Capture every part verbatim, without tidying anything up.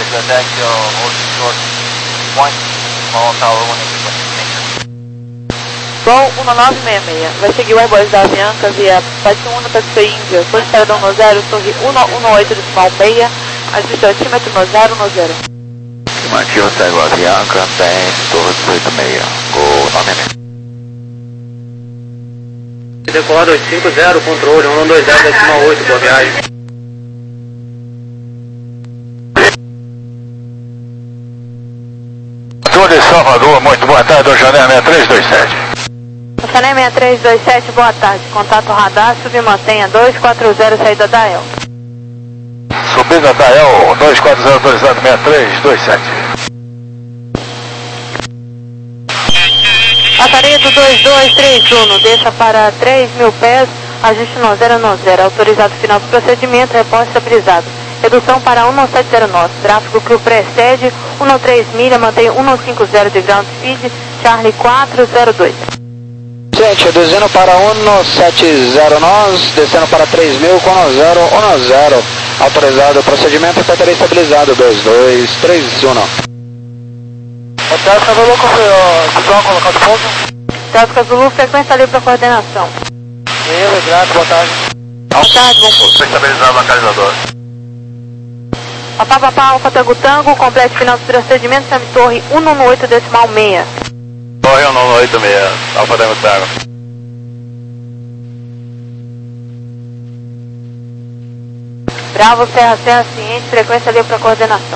detect your old short point, small tower one eight point six. Gol um nove seis seis, vai seguir o Airbus da Avianca via Pati um, Taxi Índia, solicitado no zero, torre um um oito decimal seis, ajuste altímetro no zero no zero. Afirmativo, segue o Avianca, tem torre dezoito seis, Gol nove seis seis. Decolar dois cinco zero, controle um dois zero decimal oito, boa viagem. Controle Salvador, muito boa tarde, Oxané seis três dois sete. Oxané seis três dois sete, boa tarde, contato radar, submantenha dois quatro zero, saída da El. Subida da El, dois quatro zero, autorizado seis três dois sete. Passaria do dois dois três um, desça para três mil pés, ajuste no zero no zero, autorizado final do procedimento, repórter estabilizado. Redução para um sete zero nove, tráfego que o precede, um três milha, mantém um cinco zero de ground speed, Charlie quatro zero dois. Gente, reduzindo para um sete zero nove, descendo para três mil com zero um zero, autorizado o procedimento, repórter estabilizado, dois dois três um. Hotel Zulu, Zulu, colocado de pouso. Delta Zulu, frequência livre para coordenação. Beleza, grato, boa tarde. Boa tarde, bom curso. Estabilizado o localizador. Papá, papá, Alfa Tango Tango, complete final do procedimento, chame torre um um oito decimal seis. Torre um um oito seis, Alfa Tango Tango. Bravo, Serra, Serra, ciente, frequência livre para coordenação.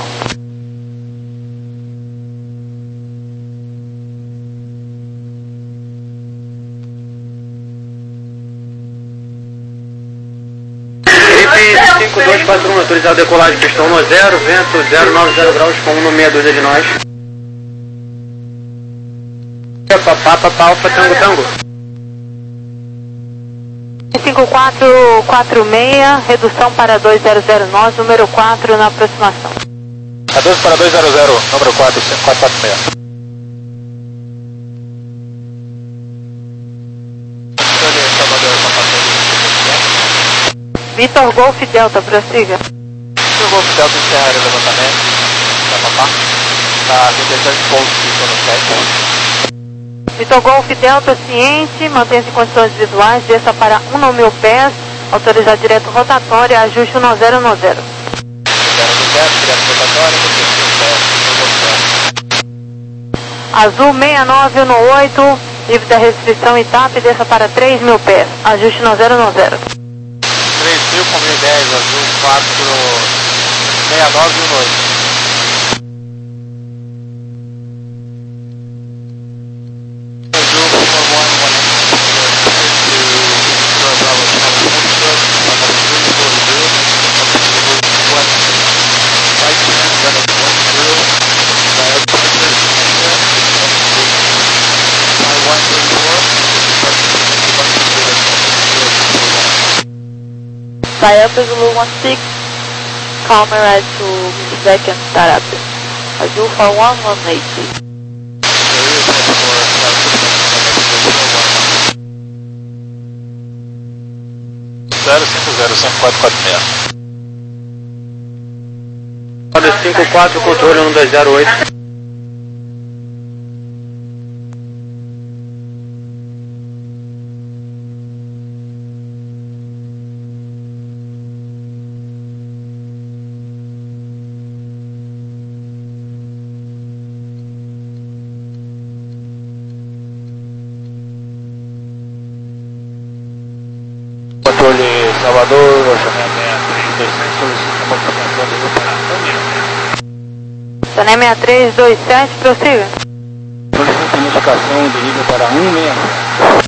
cinco dois quatro um, autorizado decolagem, pistão no zero, vento zero nove zero graus com um meia dúzia de nós. Papá, papá, Alfa Tango Tango. cinco quatro quatro seis, redução para dois zero zero nove, número quatro na aproximação. Reduzo para dois zero zero, número quatro, cinco quatro quatro seis. Vitor Golf Delta, prossiga. Vitor Golf Delta, encerra o levantamento. Tá, papá. Tá, tentativa de pouso, ficou no sete. Vitor Golf Delta, ciente, mantenha-se em condições visuais, desça para um mil pés, autorizar direto rotatória, ajuste no zero no zero. zero no zero, direto rotatória, Azul seis nove um oito, livre da restrição e TAP, desça para três mil pés, ajuste no zero no zero. três mil com mil e dez, azul quatro seis nove um oito. Delta Zulu one six, camera to second startup. Azul for one one eight. zero cinco zero, cinco quatro quatro seis. cinco quatro, controle um dois zero oito. Controle Salvador, Oxané seis três dois sete, solicita movimentação do grupo para Oxané seis três dois sete, prossiga. Solicita modificação de nível para um seis.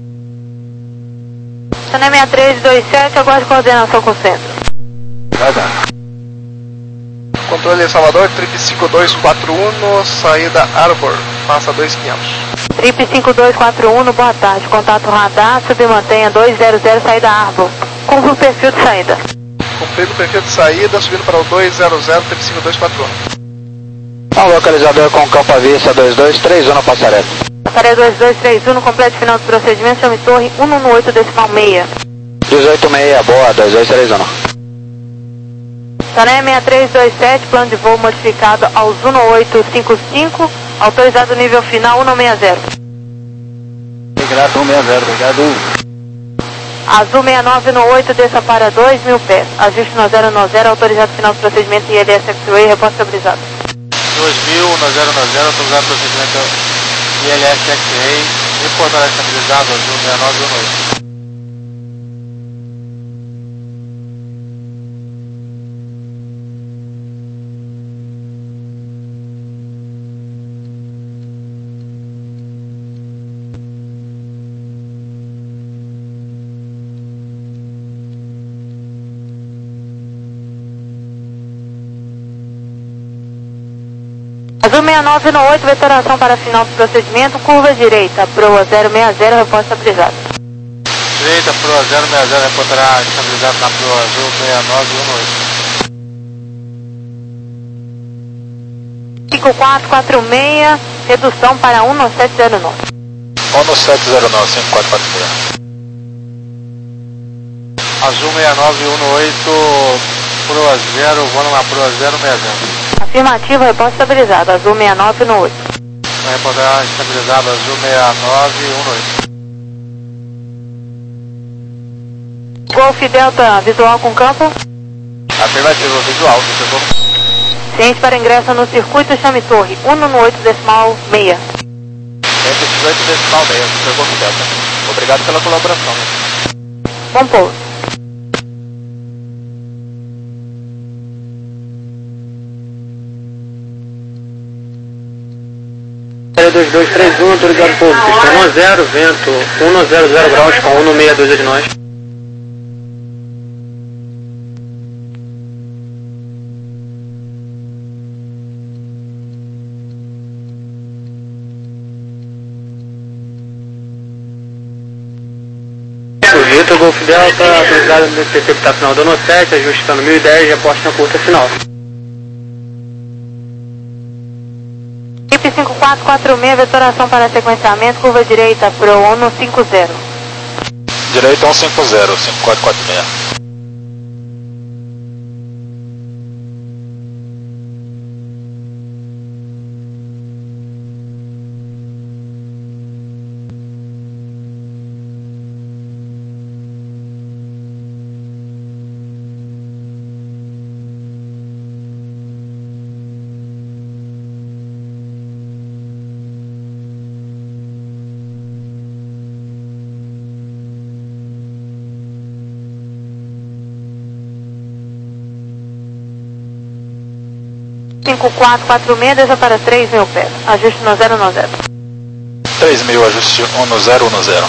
Oxané seis três dois sete, aguarde coordenação com o centro. Vai dar. Controle Salvador, trip cinco dois quatro um, saída Arbor, passa dois quinhentos. Trip cinco dois quatro um, boa tarde, contato radar, submantenha dois zero zero, saída Arbor. Cumpra o perfil de saída. Cumprido o perfil de saída, subindo para o dois zero zero, trip cinco dois quatro um. Então, localizador com campo à vista dois dois três um na passarela. Passarela dois dois três um, no completo final do procedimento, chame torre um um oito decimal seis. dezoito seis, boa, dois dois três um. Sané seis três dois sete, plano de voo modificado aos um oito cinco cinco, autorizado nível final um seis zero. Obrigado, um seis zero, obrigado. Azul seis nove um oito, desça para dois mil pés, ajuste no zero no zero, autorizado final do procedimento I L S X-Ray, reposto estabilizado. dois mil, no zero no zero, autorizado procedimento I L S X-Ray, reportará estabilizado, Azul seis nove um oito. Azul seis nove um oito, vetoração para final do procedimento, curva direita, proa zero seis zero, reposto estabilizado. Direita, proa zero seis zero, reportará estabilizado na proa Azul seis nove um oito. cinco quatro quatro seis, redução para um sete zero nove. um sete zero nove, cinco quatro quatro seis. Azul seis nove um oito, proa zero, voando na proa zero seis zero. Afirmativo, reposto estabilizado, Azul seis nove um oito. Vai reportar estabilizado, Azul seis nove um oito. Golf Delta, visual com campo. Afirmativo, visual, visual. Ciente para ingresso no circuito, chame torre, um no oito decimal seis. cento e dezoito decimal seis, Super Golf Delta. Obrigado pela colaboração. Bom pouso. dois dois três um, autorizado pouso, pistão um zero, vento um zero zero graus com um seis dois de nós. Vitor, Golf Delta, autorizado no T C que está final do ano sete, ajustando mil e dez e aposta na curta final. cinco quatro quatro seis, vetoração para sequenciamento, curva direita, pro um cinco zero. Direita um cinco zero, cinco quatro quatro seis. cinco quatro quatro seis, desça para três mil pés, ajuste no zero no zero. três mil, ajuste um no zero um zero.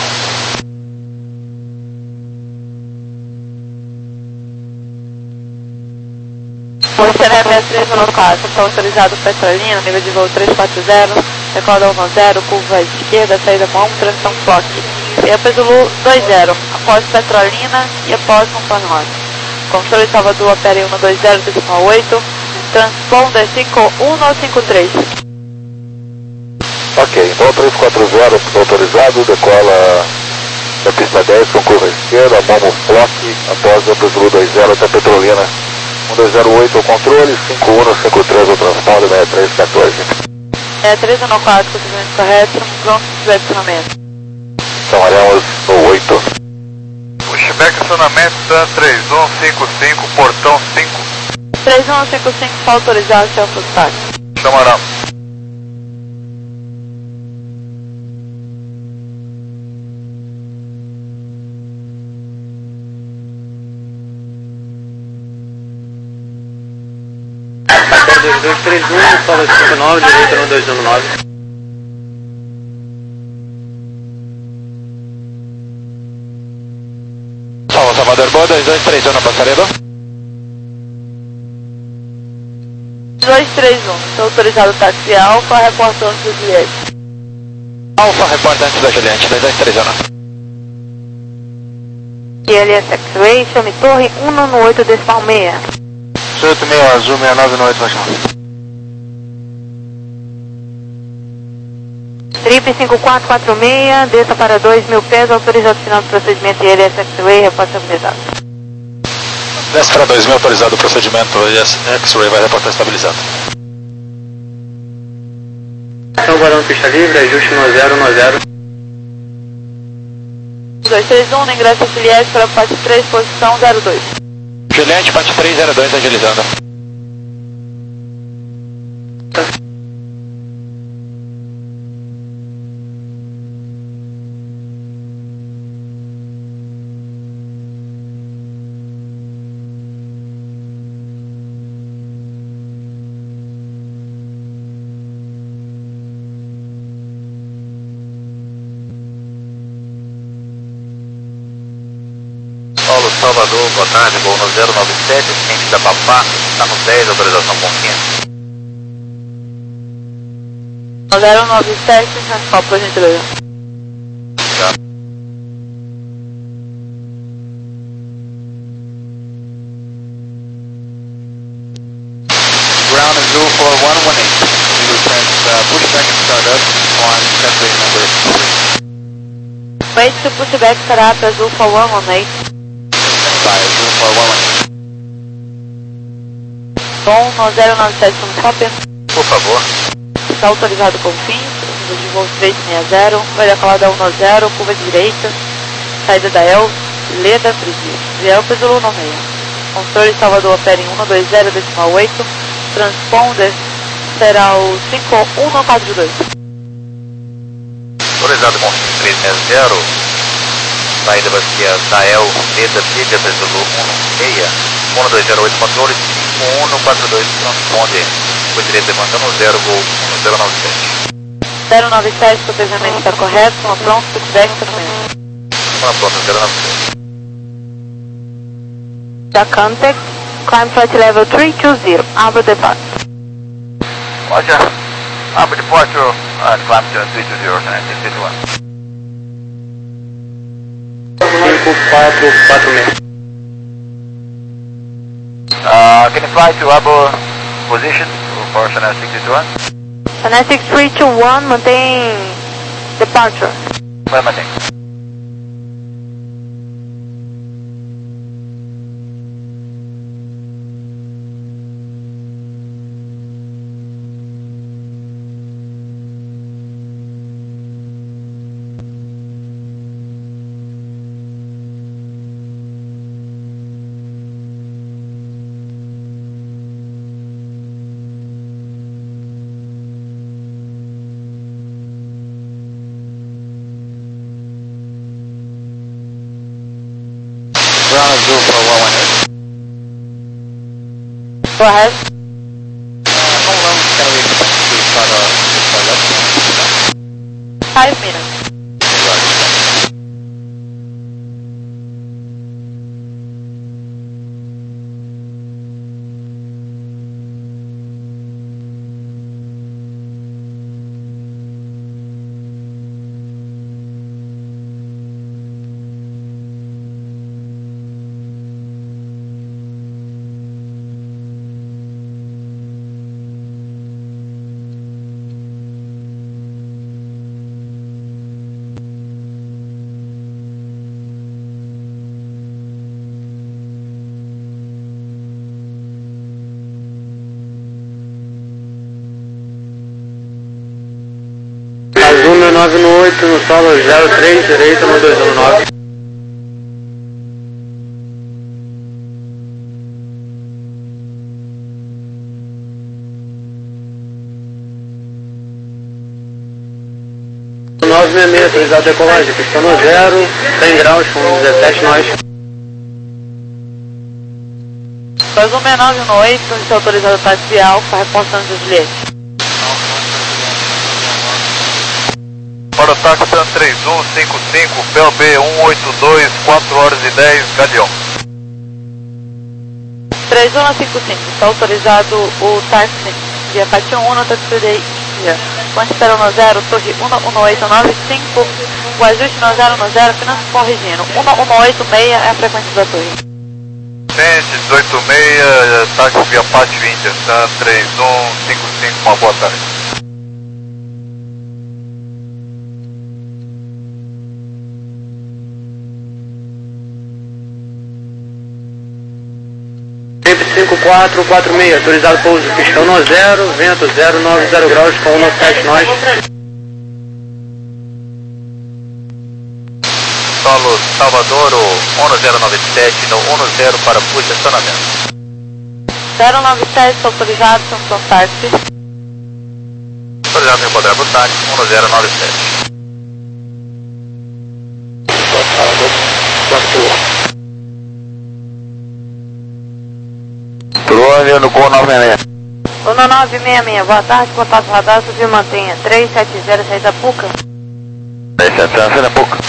Moisés seis três no quatro, está autorizado Petrolina, nível de voo três quatro zero, recorda um zero, curva esquerda, saída com um, transição clock. E após Zulu dois zero, após Petrolina e após um plano rosa. Controle Salvador, opere um dois zero, decimal oito, transponder cinco um cinco três. Ok, então três quatro zero autorizado, decola da pista dez com curva esquerda, Momo Flock, após a Zulu dois zero até Petrolina. um dois zero oito o controle, cinco um cinco três o transponder, seis três um quatro. seis três um quatro, procedimento correto, pronto de direcionamento. Chamaremos no oito. Pushback acionamento da três um cinco cinco, portão cinco. três um cinco cinco, está autorizado, seu contato. Chamará. dois dois três um, solo cinco nove, direita no dois um nove. Salva Salvador Boa, dois dois três um na passarela. dois três um, está autorizado táxi Alfa, reportando do Juliette. Alfa, reporta antes da Juliette, dois dois três um. I L S X-Ray, chame torre um no oito decimal seis. oito seis Azul seis nove um oito, vai chamar. Trip cinco quatro quatro seis, desça para dois mil pés, autorizado final do procedimento I L S X-Ray, reporte autorizado. Desce para dois mil, autorizado o procedimento, X-Ray vai reportar estabilizado. Estão guardando pista livre, ajuste no zero, no zero. dois três um, no ingresso a Juliette para parte três, posição zero dois. Juliette, parte três zero dois, agilizando. Paulo Salvador, boa tarde, voo no zero nove sete, ciente da Papá, está no dez, autorização pontinha. zero nove sete, Raspal, por gentileza. Tá. Ground Azul for one one eight. We return uh, pushback and startup on separate number. Wait to pushback startup Azul for one one eight. By Azul for one one eight. Bom, no zero nove sete, como cópia. Por favor. Está autorizado com fins, nível de voo três seis zero, vai decolar da um no zero, curva direita, saída da El, Leda, Frigia, Vielpa, Zulu no meio. Controle Salvador opera em um dois zero, decimal oito, transponder será o cinco um quatro dois. Autorizado com três seis zero, saída vai ser da El, Leda, Frigia, Zulu um seis, um dois zero oito, controle cinco um quatro dois, transponder. Foi direito levantando zero, voo zero nove sete. zero nove sete, o pesamento está correto, uma pronto, pushback também. Uma pronta, zero nove sete. Da contact, climb flight level três dois zero, Aba depart. Roger. Aba departure, uh, climb to três dois zero, six eight one. cinco quatro quatro seis. Uh, can you fly to Aba position for Channel six eight one? Kinetic três dois um, mantém departure. Vai manter. Ground Azul for one one eight. Go ahead. Uh, how long can we expect to start our startup? Five minutes. Azul meu nove no oito, no solo zero três, direita no dois um nove. nove seis seis, autorizado decolagem, pista no zero, cem graus, com dezessete nós. Azul seis nove um oito, está autorizado para de Alfa, reportando de Juliette. Para o táxi três um cinco cinco, P L B um oito dois, quatro horas e dez, Galeão. três um cinco cinco, está autorizado o táxi via Pati um, Taxi Day India. Quantidade no zero, Torre um um oito nove cinco, o ajuste no zero no zero, finanças corrigindo. um um oito seis é a frequência da torre. Cente, dezoito seis, táxi via Pati India, tá? três um cinco cinco, uma boa tarde. quatro quatro seis, autorizado pouso pistão no zero, vento zero nove zero graus com um nove sete nós. Solo Salvador, um zero nove sete, no um zero para posicionamento. zero nove sete, autorizado, São Táxi. Autorizado em encontrar o táxi, um zero nove sete. Drone no com nove seis seis. um nove seis seis, boa tarde, contato radar, subiu mantenha três sete zero, saída Puca. três sete zero, saída Puca.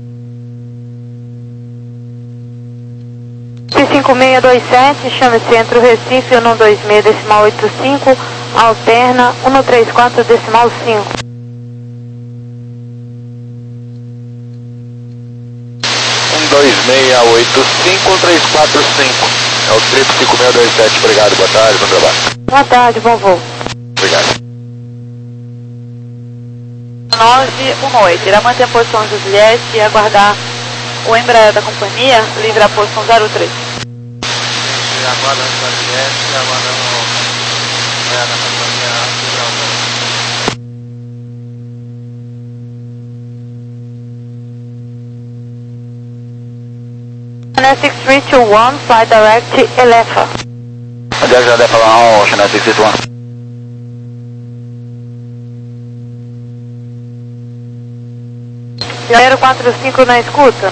cinco seis dois sete, chame Centro Recife, um dois seis decimal oito cinco, alterna um três quatro decimal cinco. um dois seis oito cinco três quatro cinco. É o triplo cinco seis dois sete, obrigado, boa tarde, bom trabalho. Boa tarde, bom voo. Obrigado. nove um oito, irá manter a posição Juliette e aguardar o Embraer da companhia, livre a posição zero três. Aguarda a Juliette, aguardando o Embraer da companhia, livre a Channel six three two one, fly direct Elefa. Direct Elefa one, Channel six three two one. zero quatro cinco na escuta.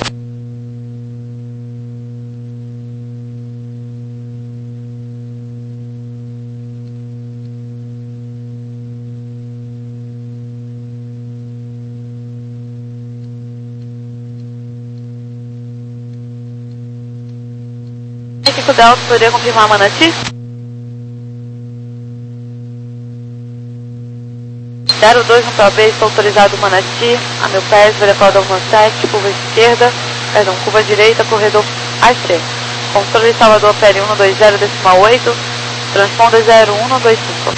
cinco Delta, poderia confirmar a Manati? zero dois no P B, está autorizado Manati, a meu pés, verificado ao sete, curva esquerda, perdão, curva direita, corredor A C. Controle Salvador P L um dois zero decimal oito, transponder zero um dois cinco.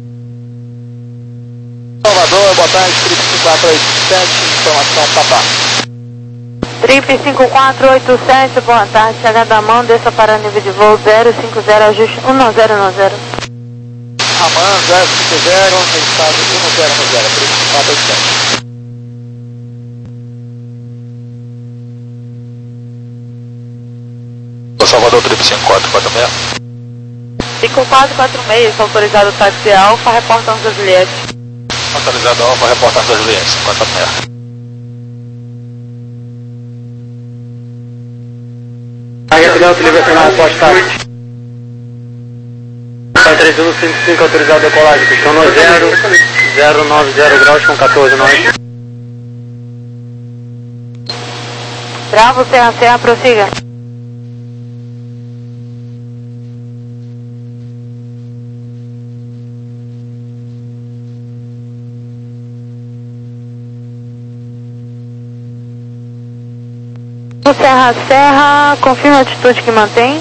Salvador, boa tarde, trip cinco quatro oito sete, informação papá. Trip cinco quatro oito sete, boa tarde, chegada da mão, desça para nível de voo zero cinco zero, ajuste um zero um zero. Raman zero cinco zero, registrado um zero um zero, trip cinco quatro oito sete. Salvador, trip cinco quatro quatro seis. cinco quatro quatro seis, autorizado táxi Alfa, reporta Anza Juliette. Autorizado Alfa, reporta Anza Juliette, cinco quatro quatro seis. Aí a Delta livre a resposta. três um cinco cinco, autorizado decolagem, pistão no zero, zero nove zero graus com quatorze nós. Bravo, Serra Serra, prossiga. Serra Serra, confirma a altitude que mantém.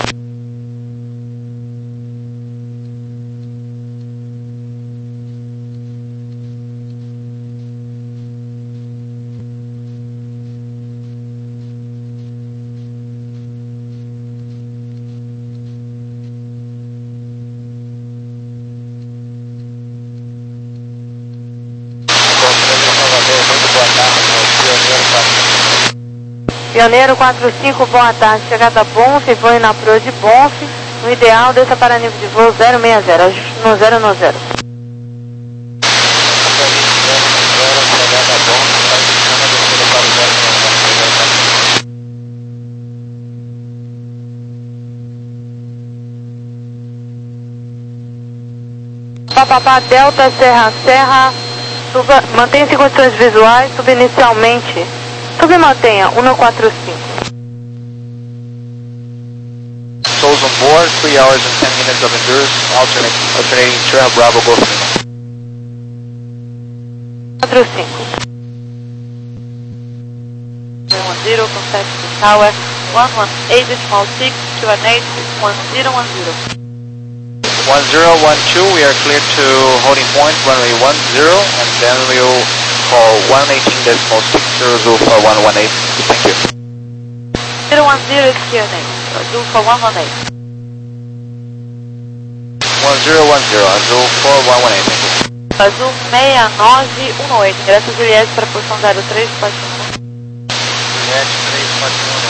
Pioneiro quatro cinco, boa tarde, chegada Bonf, voo na proa de Bonf, no ideal desça para nível de voo zero seis zero, ajuste no zero no zero. Papapá Delta, Serra Serra, suba, mantenha-se em condições visuais, suba inicialmente. Submantenha, um quatro cinco. Souls on board, three hours and ten minutes of endurance, alternate, alternating Sierra Bravo Golf Lima. quatro cinco. one zero, contact the tower, one one eight decimal six, to an eight, one zero one zero. one zero one two, we are clear to holding point, runway one zero, and then we'll call one eighteen decimal six zero for one one eight. Thank you. zero one zero is here next. Azul for one one eight. one zero one zero, Azul four one one eight. Azul seis nove um oito, ingresso Juliette para posição zero três quatro um. Juliette três quatro um,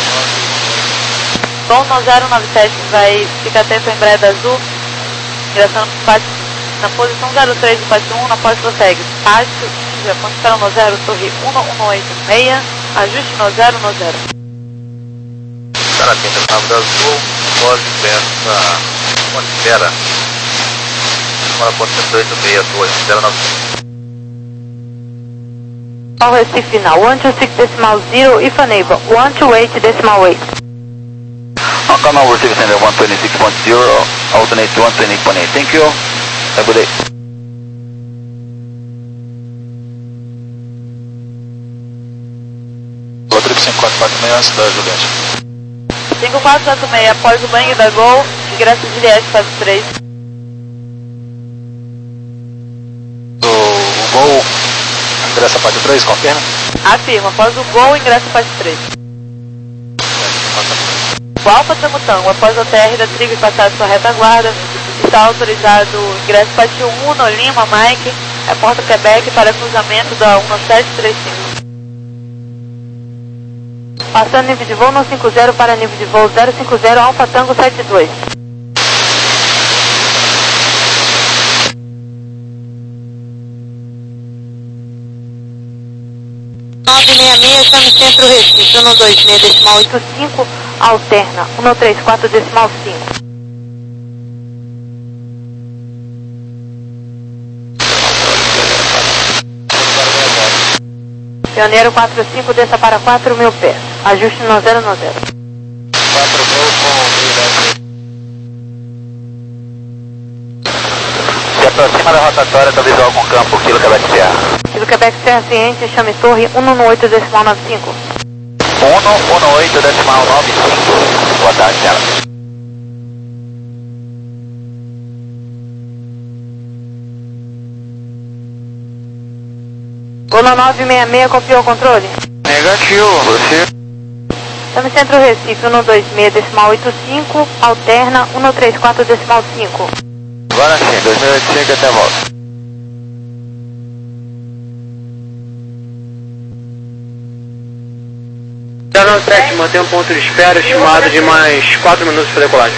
Tom no zero nove sete vai ficar atento à Embraer da Azul, direção na posição zero três quatro um, na porta prossegue. Pátio, Japão, espera no zero, torre um um oito seis, ajuste no zero no zero. Cara, atenta na nave da Azul, pode peça, pode espera. Para a porta oito seis dois, zero nove. Ao Recife final, one two six decimal zero, if unable, one two eight decimal eight. On canal Recife Center one twenty-six point zero, alternate one twenty point eight, thank you, have a good day. Rodrigo cinco quatro quatro seis da Juliette. cinco quatro quatro seis, após o banho da Gol, ingresso Juliette, fase três. O, o Gol ingressa parte três, confirma? Afirma, após o Gol, ingresso fase três. O Alfa Tango Tango, após o T R da Trigo passar sua retaguarda, está autorizado o ingresso parte um no Lima, Mike, é Porta Quebec para cruzamento da um sete três cinco. Passando nível de voo no cinco zero para nível de voo zero cinco zero, Alfa Tango sete dois. nove seis seis, está no centro Recife, um dois seis decimal oito cinco, alterna, um três quatro decimal cinco. Pioneiro quatro cinco, desça para quatro mil pés, ajuste no zero no zero. quatro mil com se aproxima da rotatória, está visual com campo, Kilo Quebec Sierra. Kilo Quebec Sierra ciente, chame torre um um oito decimal nove cinco. um um oito decimal nove cinco, boa tarde, Sierra. Golo nove seis seis, copiou o controle? Negativo, você. Está no centro Recife, um dois seis decimal oito cinco, alterna, um três quatro decimal cinco. Agora sim, dois mil e oitenta e cinco até a volta. zero sete, mantém um ponto de espera estimado de mais quatro minutos para decolagem.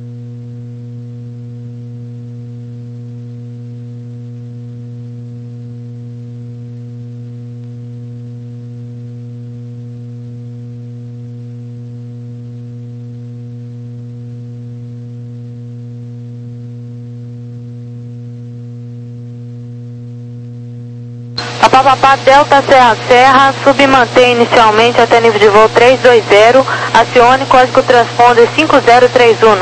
Papapá Delta Serra Serra, submantém inicialmente até nível de voo três dois zero, acione código transponder cinco zero três um.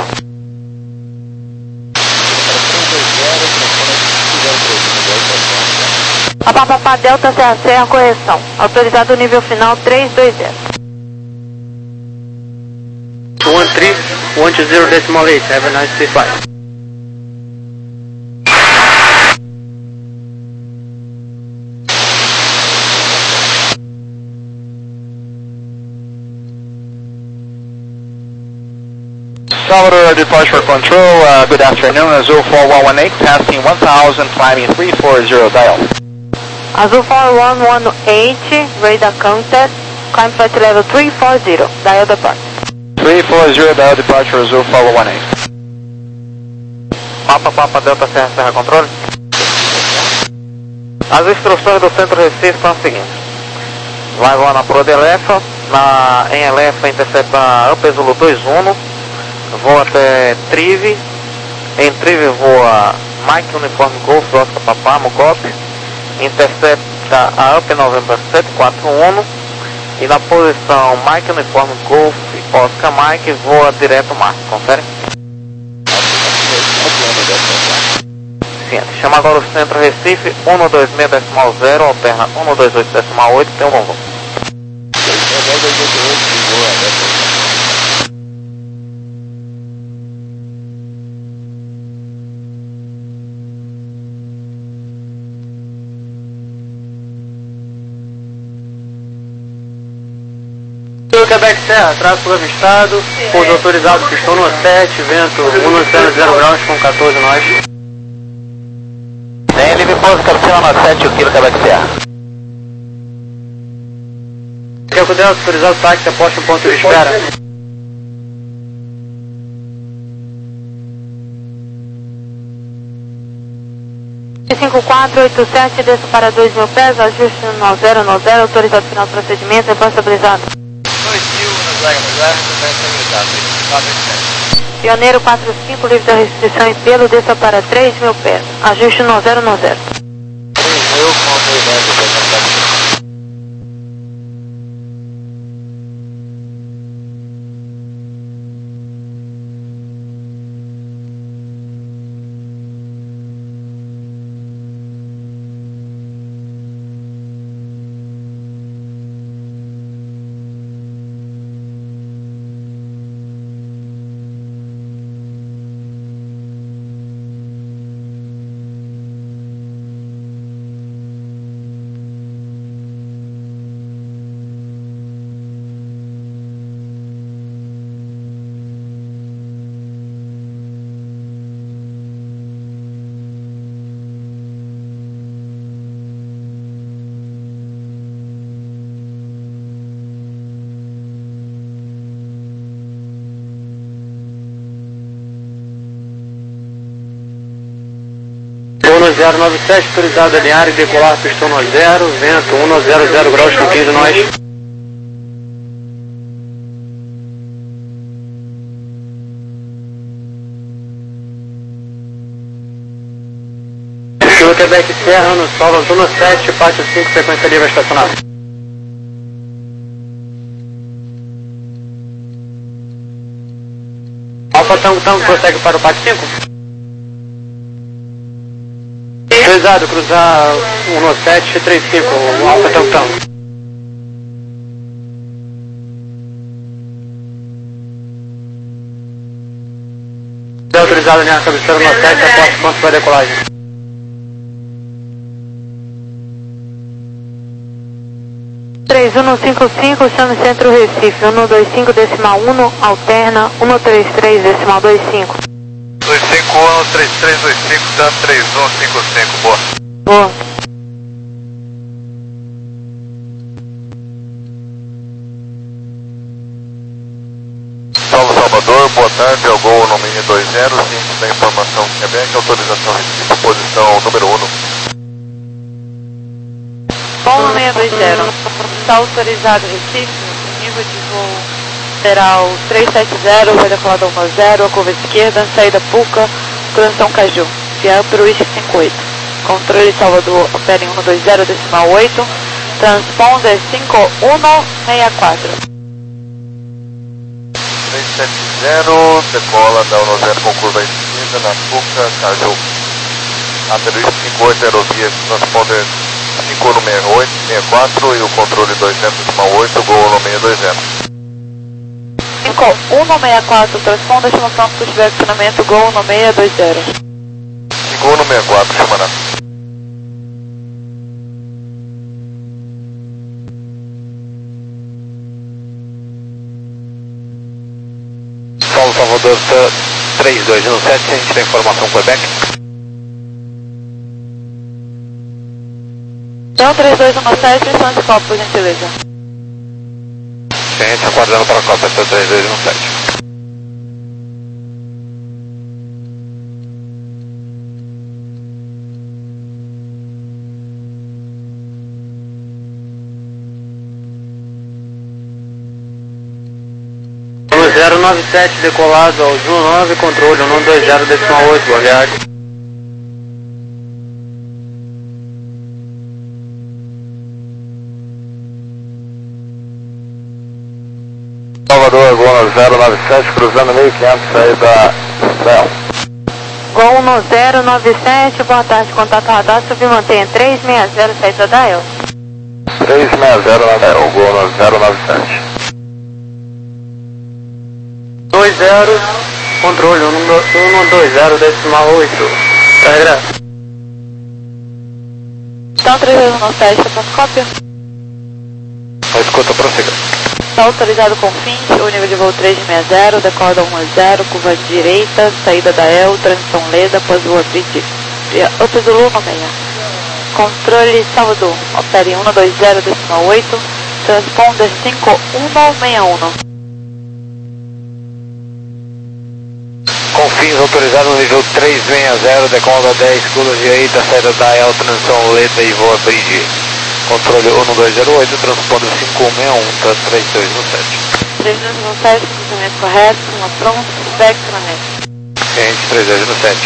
Papapá Delta Serra Serra, correção, autorizado nível final três dois zero. one three one two zero decimal eight, have a nice day flight. Salvador Departure Control, uh, good afternoon, Azul four one one eight, passing one thousand, climbing three four zero dial. Azul four one one eight, radar contact, climb flight level three four zero, dial depart. three four zero dial departure, Azul four one one eight. Papa Papa Delta Serra Serra Controle. As instruções do Centro Recife são as seguintes. Vai voar na Pro de Elefa, na, em Elefa intercepta Alpe Zulu dois um, voa até Trive, em Trive voa Mike Uniforme Golf, Oscar Papá, Mocop, intercepta a Up November sete quatro um e na posição Mike Uniforme Golf, Oscar Mike, voa direto Marte, confere? Sim, chama agora o Centro Recife, um dois seis decimal zero, alterna um dois oito decimal oito, tem um bom voo. Quebec Serra, tráfego avistado, pouso autorizado, pistão no sete, vento um nove zero graus com quatorze nós. Tem livre pouso, capitão no sete, o quilo Quebec Serra. Quer Delta, autorizado táxi, aposta um ponto de espera. cinco quatro oito sete, desço para dois mil pés, ajuste nove zero nove zero, autorizado final do procedimento, repórter estabilizado. dois mil, no Zaga Mudar, estabilizado, quatro oito sete. Pioneiro quatro cinco, livre da restrição e pelo, desça para três mil pés, ajuste nove zero nove zero. três mil com dois metros, um zero nove sete, autorizado a alinhar e decolar pistão no zero, vento um nove zero zero graus com quinze nós. Estilo Quebec Serra, no solo Antônio sete, pátio cinco, sequência livre estacionado. Alfa Tango Tango prossegue para o pátio cinco. Autorizado, cruzar um nove sete três cinco, Alfa Tango Tango. Autorizado a linha cabeceira no sete, aposto ponto para decolagem. três um cinco cinco, chame centro Recife, um dois cinco decimal um, alterna um três três decimal dois cinco. dois cinco um, três três dois cinco, dando três um cinco cinco, boa. Boa. Salve Salvador, boa tarde, ao Gol no Mini dois zero, cinco da informação Quebec, autorização Recife, posição número um. Gol seis dois zero, está autorizado Recife, o nível de voo será o três sete zero, vai decolar da um zero, a curva esquerda, saída Puca, transição Caju, vier para o Whisky cinco oito. Controle Salvador, opera em um dois zero decimal oito, transponder cinco um seis quatro. três sete zero, decola da um zero com curva esquerda, na Puca, Caju. Aterro cinco oito, aerovia, transponder cinco um seis oito, seis quatro e o controle dois zero decimal oito, Gol no seis dois zero. cinco um seis quatro, transponder, chama pronto para o direcionamento, Gol no seis dois zero. cinco um seis quatro, chama na. Solo Salvador três dois um sete, a gente tem informação Quebec. Então, três dois um sete, missão de copo, por gentileza. Gente, aguardando para a Copa, essa três dois um sete. zero nove sete, decolado ao Zulu nove, controle um dois zero decimal oito, boa viagem. Salvador, Gol zero nove sete, cruzando mil e quinhentos, saída Céu. Gol no zero nove sete, boa tarde, contato radar, submantenha três seis zero, saída da El. três seis zero na Del, Gol zero nove sete. dois zero, controle um dois zero decimal oito, carregar. Então, três dois um sete, pronto, cópia. A escuta, prossiga. Está autorizado com fins, o nível de voo três seis zero, decola um zero, curva direita, saída da E L, transição Leda, após o Bridge. Up Zulu no meia. Controle Salvador, opere um dois zero decimal oito, transponder cinco um seis um. Confins autorizado no nível três seis zero, decola dez, curva direita, saída da E L, transição Leda e voa Bridge. Controle um dois zero oito, transponder cinco um seis um, tá três dois um sete. três dois um sete, cruzamento correto, uma pronto, feedback treinamento. Cliente três dois um sete.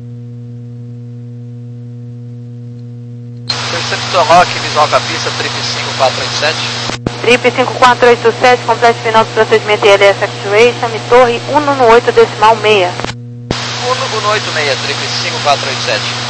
Receptor Rock, visual com a pista, trip cinco quatro oito sete. Trip cinco quatro oito sete, complete final do procedimento I L S Actuation, me torre um no oito decimal seis. um no oito seis, trip cinco quatro oito sete.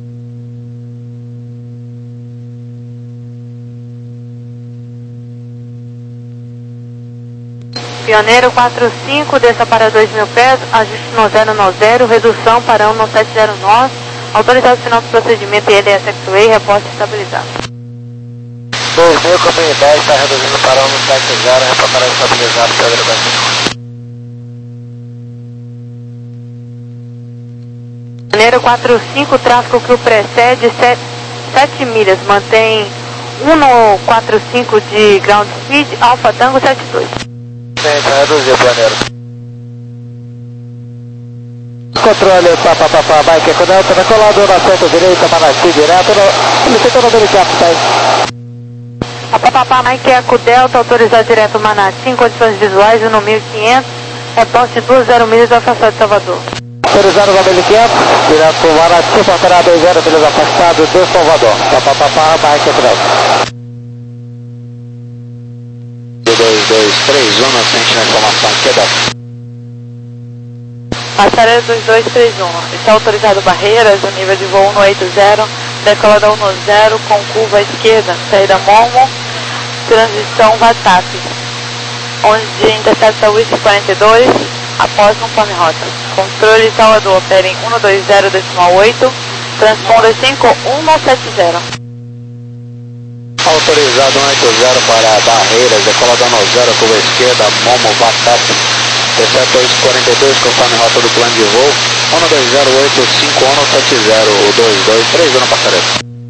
Pioneiro quatro cinco, desça para dois mil pés, ajuste no zero no zero, redução para um no sete zero nós, autorizado final do procedimento I L S X-Way, reposta estabilizado. dois mil, caminho dez, está reduzindo para um no sete zero, reportará estabilizado, Pedro Brasil. Pioneiro quatro cinco, tráfego que o precede, sete milhas, mantém um no quatro cinco de ground speed, Alfa Tango sete dois. Vai reduzir, Pioneiro. Controle, pá, pá, pá, bike com delta, decolado na seta direita, Manati direto, no setor no helicóptero, tá A Papapá Mike Eco Delta, autorizado direto Manati, em condições visuais, no mil e quinhentos, reposte duas zero milhas afastado de Salvador. Autorizado no mil e quinhentos, direto Manati, portará dois zero milhas afastado de Salvador. Papapá, Mike Eco Delta. dois dois três um, frente na informação, que é Delta. Passarela dois dois três um, está autorizado barreiras, o nível de voo um no oito zero, decolada um no zero, com curva à esquerda, saída Momo, transição Vatap, onde intercepta Whisky quarenta e dois, após um plano rota. Controle Salvador, opera em um dois zero decimal oito, transponder cinco um no sete zero. Autorizado um oito zero para barreiras, decolada no zero, curva à esquerda, Momo, Vatap. Intercepta oito quarenta e dois, conforme rota do plano de voo, um dois zero oito cinco um sete zero, o dois dois três um na passarela.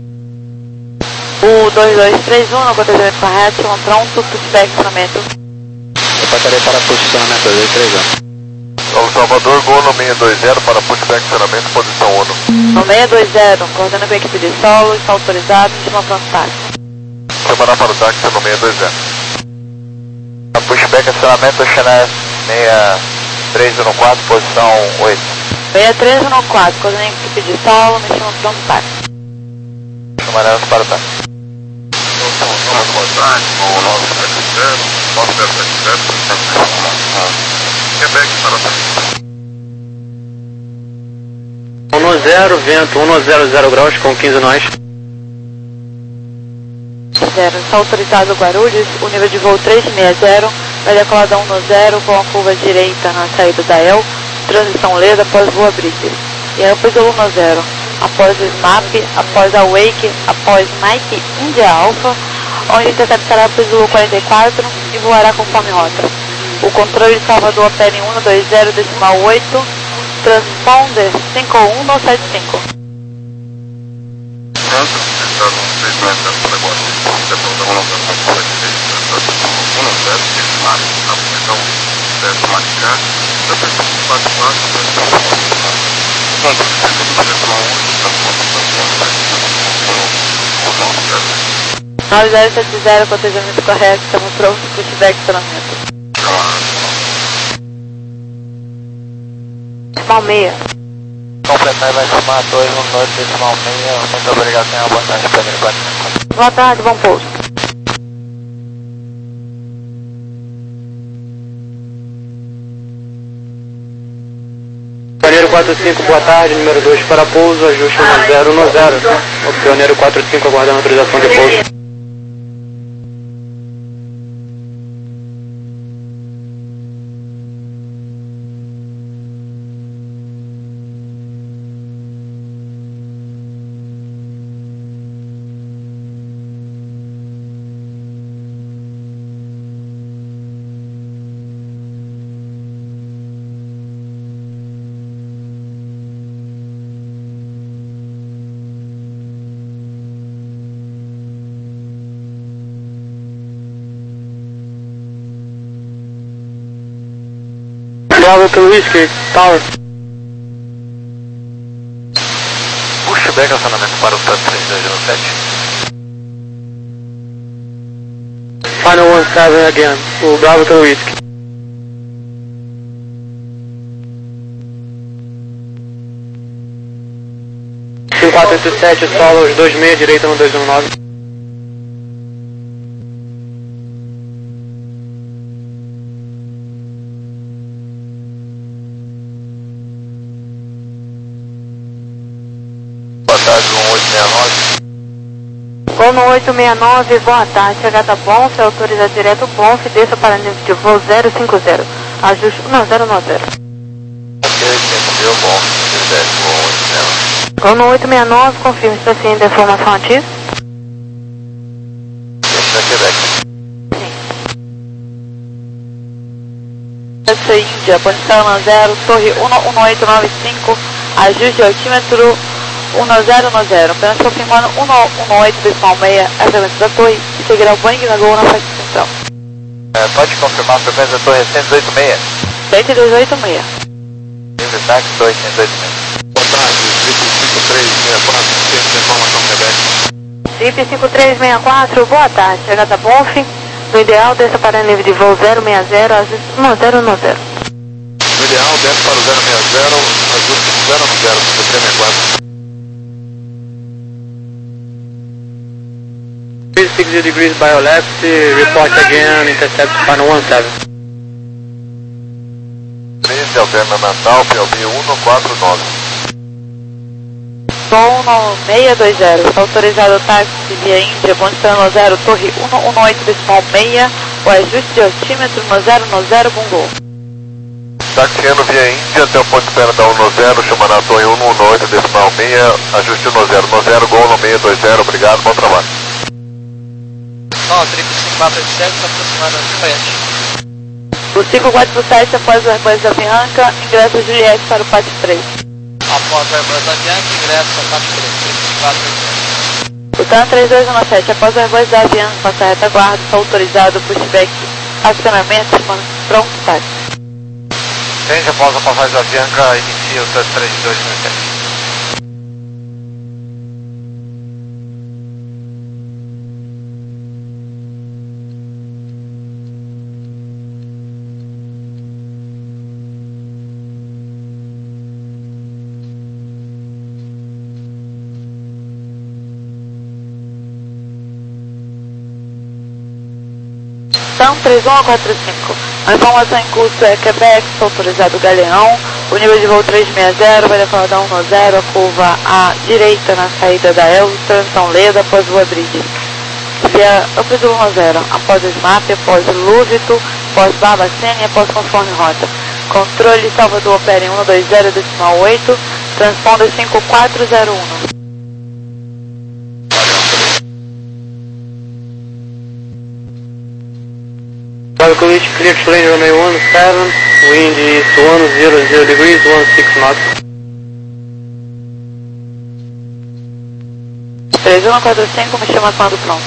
O dois dois três um, no acontecimento correto, um pronto, feedback treinamento. Eu passaria para posicionamento dois dois três um. São Salvador, gol no seis dois zero para pushback treinamento, posição um. No seis dois zero, coordenando com a equipe de solo, está autorizado, última plantagem. Chamará para o táxi no seis dois zero. A pushback acionamento, China seis três um quatro, posição oito. seis três um quatro, coordenando com a equipe de solo, mexendo no pronto táxi. Chamaremos para o táxi. Boa tarde, voo nove sete zero, nove zero sete zero, Quebec para o táxi. um no zero, vento um no zero zero graus com quinze nós. zero, está autorizado Guarulhos, o nível de voo três seis zero, vai decolar um no zero com a curva direita na saída da E L, transição Leda após voa Bridge. E aí depois o um no zero, após o S M A P, após a Wake, após Mike India Alpha, onde interceptará o Zulu quarenta e quatro e voará conforme rota. O controle de Salvador opera em um dois zero decimal oito, transponder cinco um no sete cinco. Pronto, está no seis dois zero para agora. Depois da um zero um zero, decimal, na posição zero marcar, depois do quatro quatro, pronto, decimal um, nove zero sete zero, cotejamento correto, estamos prontos para o feedback de treinamento. Decimal seis. Completar e vai somar dois um dois decimal seis, muito obrigado, tenha uma boa tarde, Pedro Brasil. Boa tarde, bom pouso. Pioneiro quatro cinco, boa tarde, número dois para pouso, ajuste no zero no zero. O Pioneiro quatro cinco aguardando autorização de pouso. Bravo pelo Whisky, Tower. Pushback acionamento para o Tanto três dois zero sete. Final one seven again, o Bravo pelo Whisky. cinco quatro oito sete, solo, dois seis, direita no dois um nove. Boa tarde, um oito seis nove. Gol no oito seis nove, boa tarde, chegada Bonf, autoriza direto Bonf, desça para nível de voo zero cinco zero, ajuste um zero nove zero. Ok, entendeu? Bom, dezessete, bom, oito seis nove. Gol no oito seis nove, confirme se assim da informação ativa. Este da Quebec. Essa Índia, posição zero, torre um um oito nove cinco, ajuste altímetro um zero nove zero, apenas confirmando um um oito decimal seis, a frequência da torre, e seguirá o Boeing na Gol na faixa central. É, pode confirmar a frequência da torre cento e oito seis? cento e oito seis. Nível de táxi, torre cento e oito seis. Boa tarde, Trip cinco três seis quatro, centro de informação Quebec. Trip cinco três seis quatro, boa tarde, chegada Bonf, no ideal desça para nível de voo zero seis zero, ajuste um zero nove zero. No ideal, desce para o zero seis zero, ajuste zero nove zero, três seis quatro. sixty degrees bio left, report again, intercept final one seven. treze, alterna Natal, P L B um quatro nove. Gol no seis dois zero, autorizado táxi via Índia, posição zero, torre um um oito decimal seis, o ajuste de altímetro no zero nove zero com Gol. Taxiando via Índia até o ponto de espera da um zero, chama na torre um um oito decimal seis, ajuste no zero nove zero, Gol no seis dois zero, obrigado, bom trabalho. Ó, oh, Trip cinco quatro oito sete está aproximando de frente. O cinco quatro sete após o Airbus da Bianca, ingressa Juliette para o Pátio três. Após o Airbus da Bianca, ingressa para o Pátio três, Trip cinco quatro oito sete. O TAN três dois um sete, após o Airbus da Bianca passar a retaguarda, está autorizado o pushback, acionamento, chamando pronto táxi. Entende, após a passagem da Bianca, inicia o Tanto três dois zero sete. TAN três um quatro cinco, a informação em curso é Quebec, autorizado Galeão, o nível de voo três seis zero, vai decolar da um zero, a curva à direita na saída da Elton, São Leda, após o Bridge. Via Up do um zero, após o SMAP, após o Lúvito, após Barbacena e após conforme rota. Controle Salvador opera em um dois zero decimal oito, transponder cinco quatro zero um. Bravo Beach, clear to range runway one seven, wind is one zero zero degrees, one six knots. três um quatro cinco, me chama quando pronto.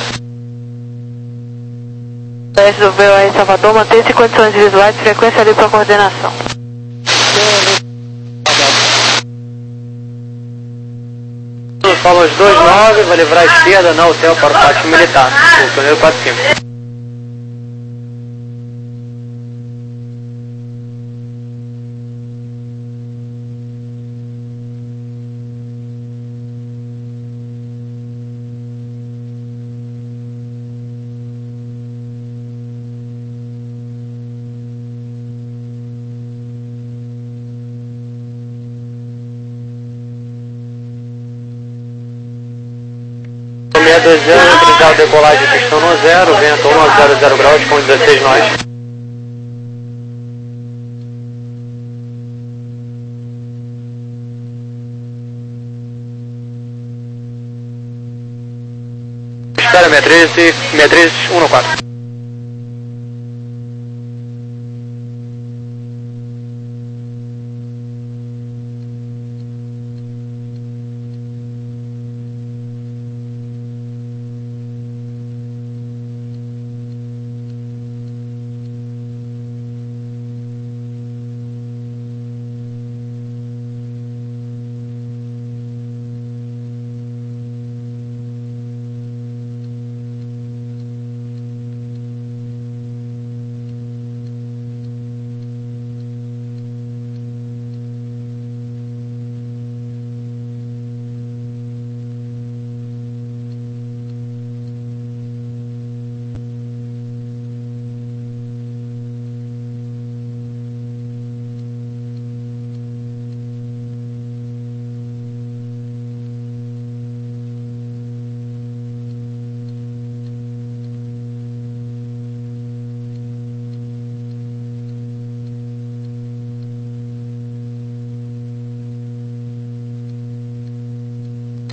Teste do V O R Salvador, mantém-se em condições visuais de frequência ali para coordenação. Fala os dois nove, vai livrar a esquerda na hotel para o pátio militar, o torneio quatro cinco. seis dois zero, utilizar decolagem pistão no zero, vento um zero zero graus com dezesseis nós. Espera, seis três, seis três, um quatro.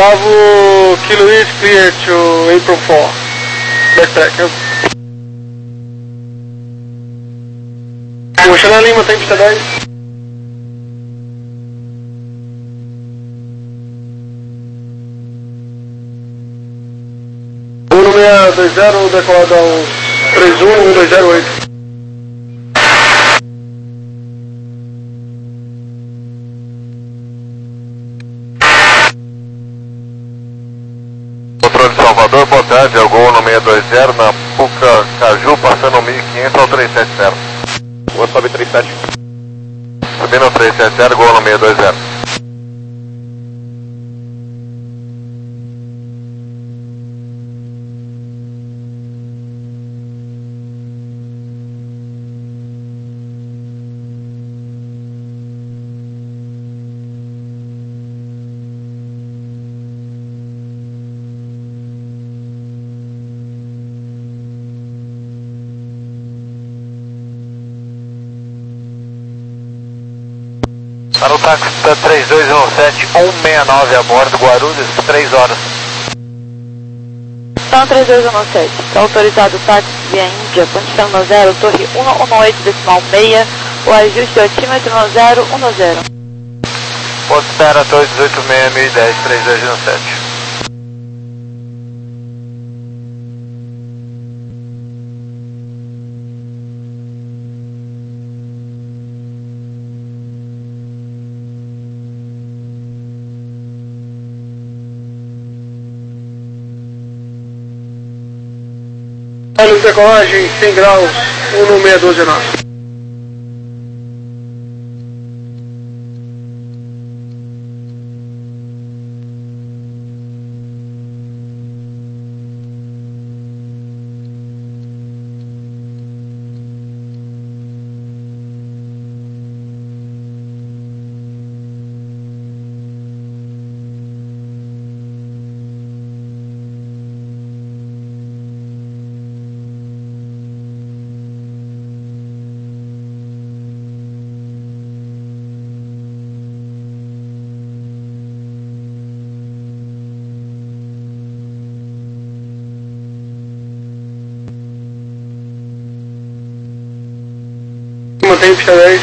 Bravo, Kilo East, clear to April four. Backtrack. Mochila Lima, tem pista dez. um seis dois zero, decolado ao três um um dois zero oito. Controle de Salvador, boa tarde, é o Gol no seis dois zero, na Puca Caju, passando mil e quinhentos ao três sete zero. Vou sobe três sete. Subindo três sete zero, Gol no seis dois zero. Para o táxi três dois um sete um seis nove a bordo, Guarulhos, três horas. São três dois um sete, está autorizado o táxi via Índia, condição no zero, torre cento e dezoito decimal seis, o ajuste altímetro no zero um zero. Ponto espera, torre dezoito seis mil e dez, três dois um sete. Olha, decolagem cem graus, um no seis doze nove. Mantém pista dez.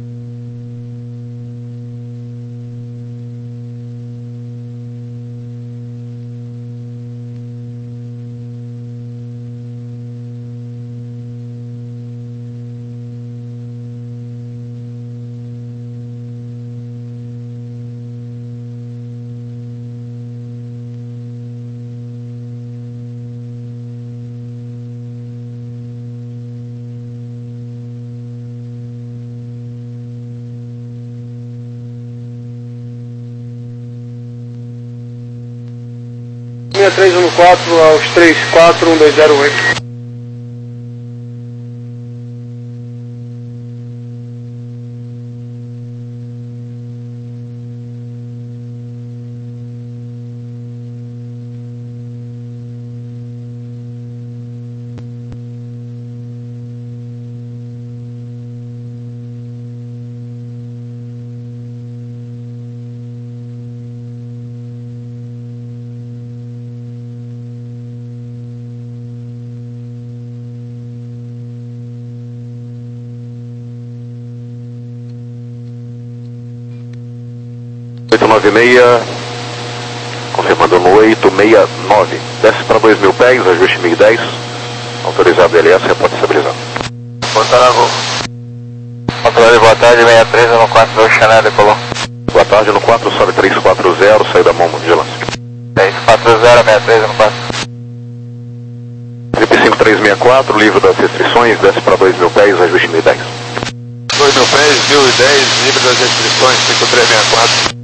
seis três um quatro aos três quatro um dois zero oito. oito nove seis, confirmando no oito seis nove, desce para dois mil pés, ajuste mil e dez, autorizado L S, repórter estabilizado. Botafogo. Controle, boa tarde, seis três um quatro, meu Chanel decolou. Boa tarde, no quatro, sobe três quatro zero, saída Momo, vigilância. três quatro zero, seis três um quatro. Trip cinco três seis quatro, livre das restrições, desce para dois mil pés, ajuste mil e dez. dois mil pés, mil e dez, livre das restrições, cinco três seis quatro.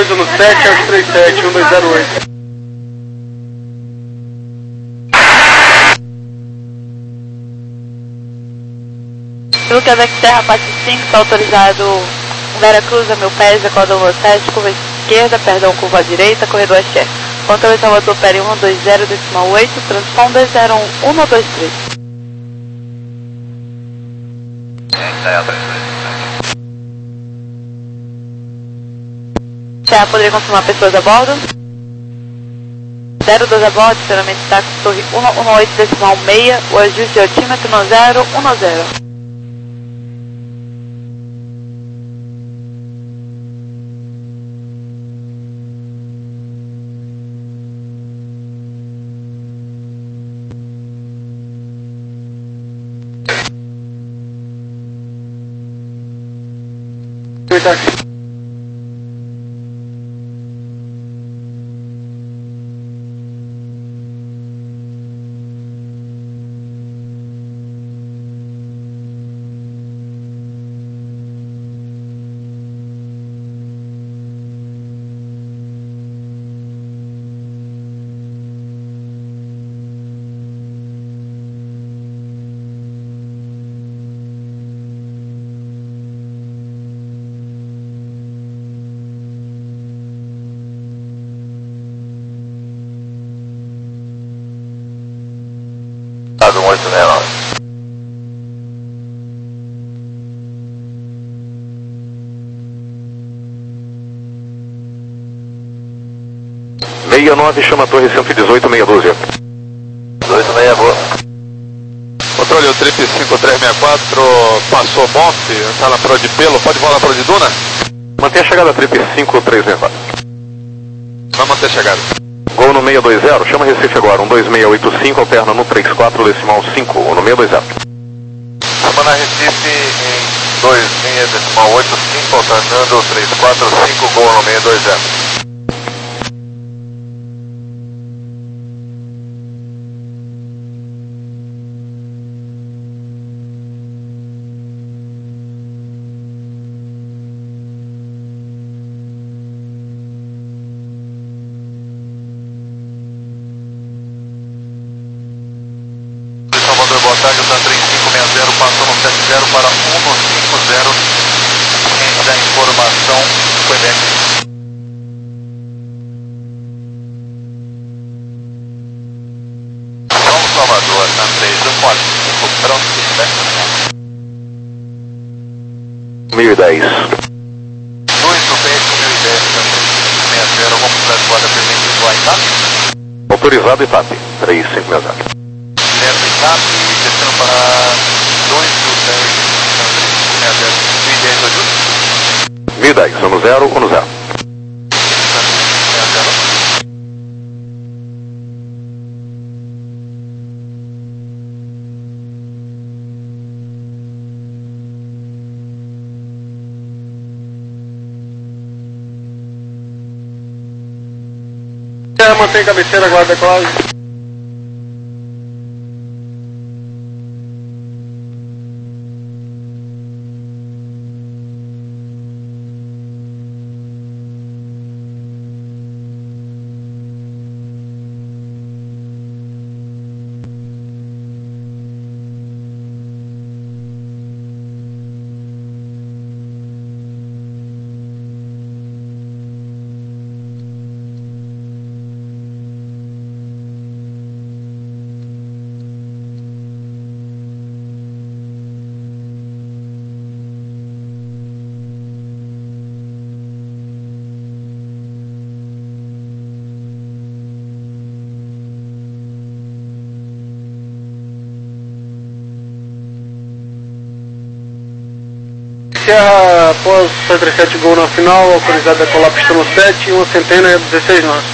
dois um sete, aos trinta e sete, um dois zero oito. Pelo Quebec Serra, parte cinco, está autorizado Veracruz, a mil pés, Equador sete, curva esquerda, perdão, curva direita, corredor chefe. Controle Salvador, Peri um dois zero, decimal oito, transpond dois zero um, um dois três. Serra, poderia confirmar pessoas a bordo? zero dois a bordo, estacionamento táxi, torre cento e dezoito, decimal seis, o ajuste de altímetro um zero um zero. Táxi. um oito seis nove. sessenta e nove, chama a torre cento e dezoito, meia dúzia. dois seis, boa. Controle, o trip cinco três seis quatro passou bomb, está na pro de pelo, pode voar na pro de duna? Mantém a chegada trip cinco três seis quatro. Vai manter a chegada. Gol no seis dois zero, chama Recife agora, um dois seis oito cinco, alterna no trinta e quatro, decimal cinco, no seis dois zero. Chama na Recife em dois seis decimal oito cinco, alternando três quatro cinco, gol no seis dois zero. Boa tarde, está três cinco seis zero, passou no sete zero para um cinco zero, ciência da informação, Quebec. São Salvador, na três um quatro cinco, pronto, Quebec. mil e dez. dois do P S mil e dez, seis zero, vamos para a guarda permite voar em T A P? Autorizado e T A P, três cinco seis zero. Direto em T A P. Para dois do dez, mil e dez, ajuda? mil e dez, um zero, um zero. Serra, mantém cabeceira, guarda Cláudio. Serra após cento e trinta e sete gol na final, autorizada a colar pista no sete, uma centena e dezesseis nós.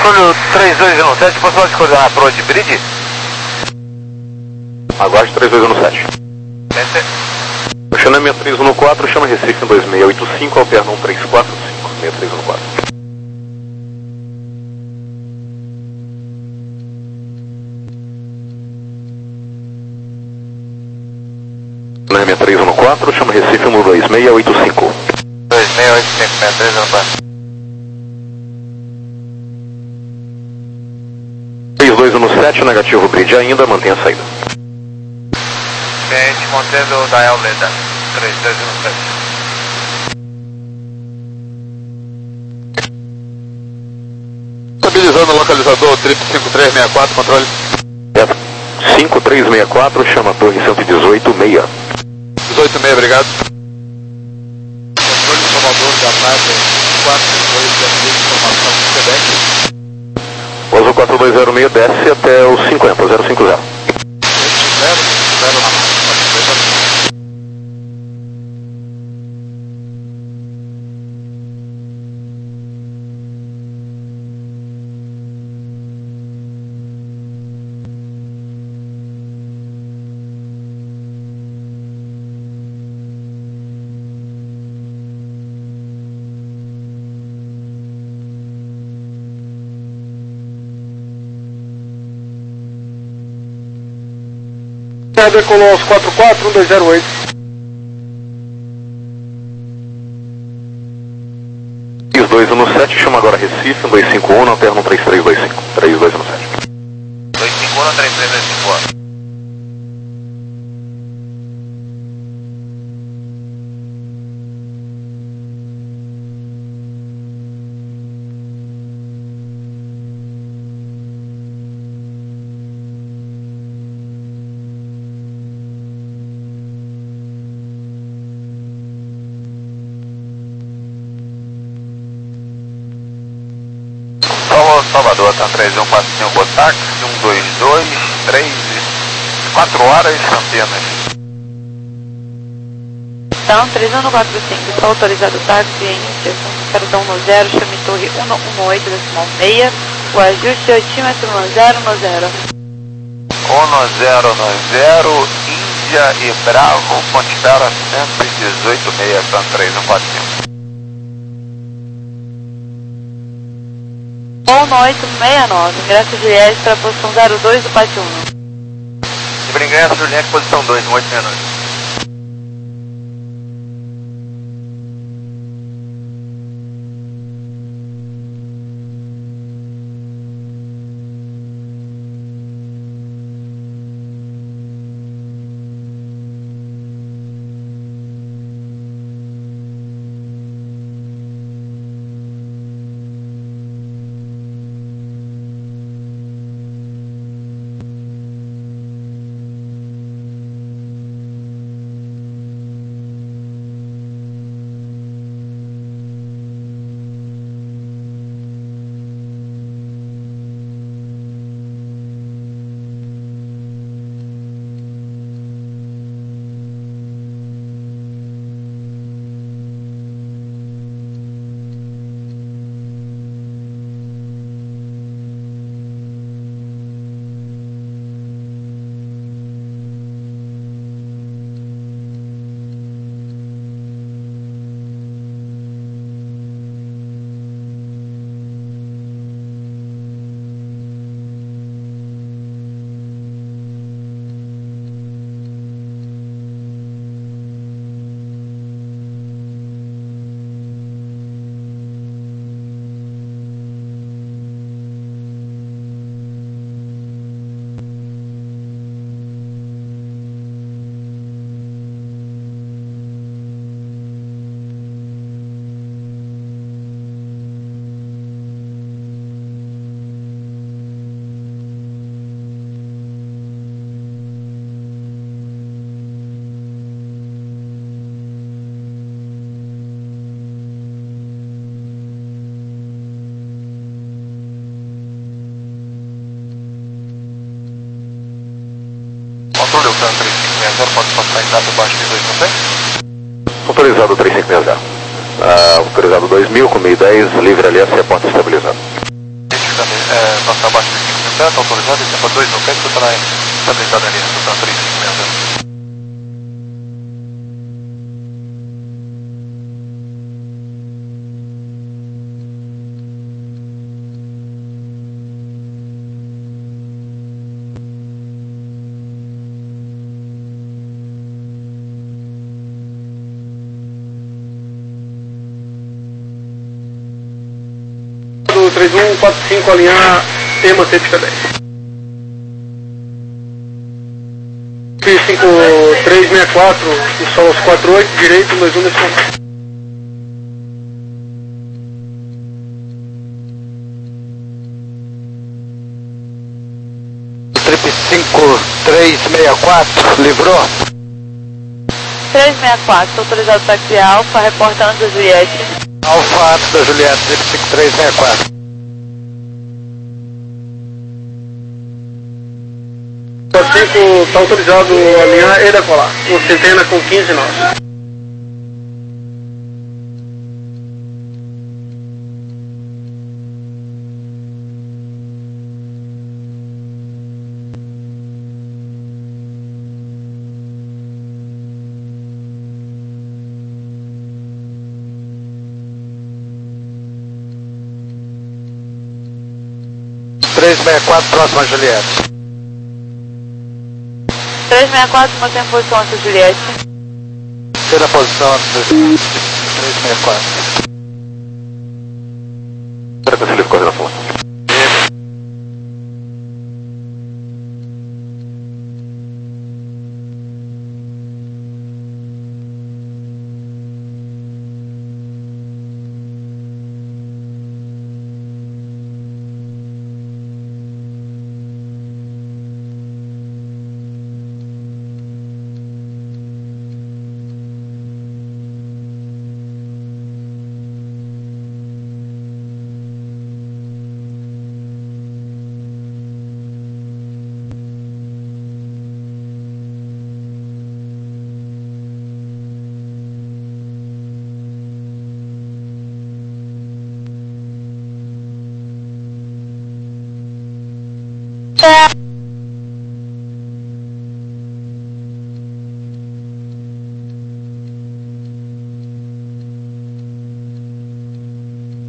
Controle três dois um sete, posso de coordenar para o de bridge? Aguarde três dois um sete. Esse. Oceana seis três um quatro, chama Recife em dois seis oito cinco, alterna um três quatro cinco, seis três um quatro. seis três um quatro, chama Recife no dois seis oito cinco. dois seis oito cinco, seis três um quatro. três dois um sete, negativo bridge ainda, mantenha a saída. Cliente mantendo o Dial Leda, três dois um sete. Estabilizando o localizador, triplo cinco três seis quatro, controle. cinco três seis quatro, chama Torre cento e dezoito, meia. dezoito seis, obrigado. Controle Salvador da Prata, quatro dois zero seis, informação do Quebec. Pouso quatro dois zero seis, desce até o cinquenta, zero cinco zero. zero, zero na mão, quatro dois zero seis. Decolou aos quatro quatro, um dois zero oito. três dois um sete, chama agora Recife, dois cinco um, alterna um três três dois cinco, três dois um sete. dois cinco um, três três dois cinco. Salvador, tá três um quatro cinco, táxi, um dois dois, três, quatro horas, Campinas. Então, três um quatro cinco, está autorizado o táxi em zero um zero, chame Torre cento e dezoito, decimal meia, o ajuste é otímetro um zero um zero. um zero um zero, Índia e Bravo, Ponte Terra cento e dezoito meia, tá três um quatro cinco. um oito seis nove, ingresso de Liege para a posição zero dois do Pátio um. Livre ingresso, Juliette, posição dois, um oito seis nove. Controle, o três cinco seis zero, pode passar em data abaixo de dois mil, tem? Autorizado três cinco seis zero. Uh, autorizado dois mil, com mil e dez, livre ali, a porta estabilizada. Isso também. é, nossa abaixo de cinco mil pés, autorizado, e tempo dois mil pés, você está estabilizado ali na estação três cinco seis zero. três um quatro cinco, alinhar e manter pista dez. cinco três seis quatro, e só os quatro oito, direito, dois um nesse momento. Trip cinco três seis quatro, livrou? três seis quatro, autorizado táxi Alfa, reportando da Juliette. Alfa antes da Juliette, Trip cinco três seis quatro. cinco está autorizado a alinhar e decolar. O Centena com quinze nós. três seis quatro, próximo a Juliette. três seis quatro, mantém posição antes da Juliette. Terceira posição três seis quatro. Espera que eu ficou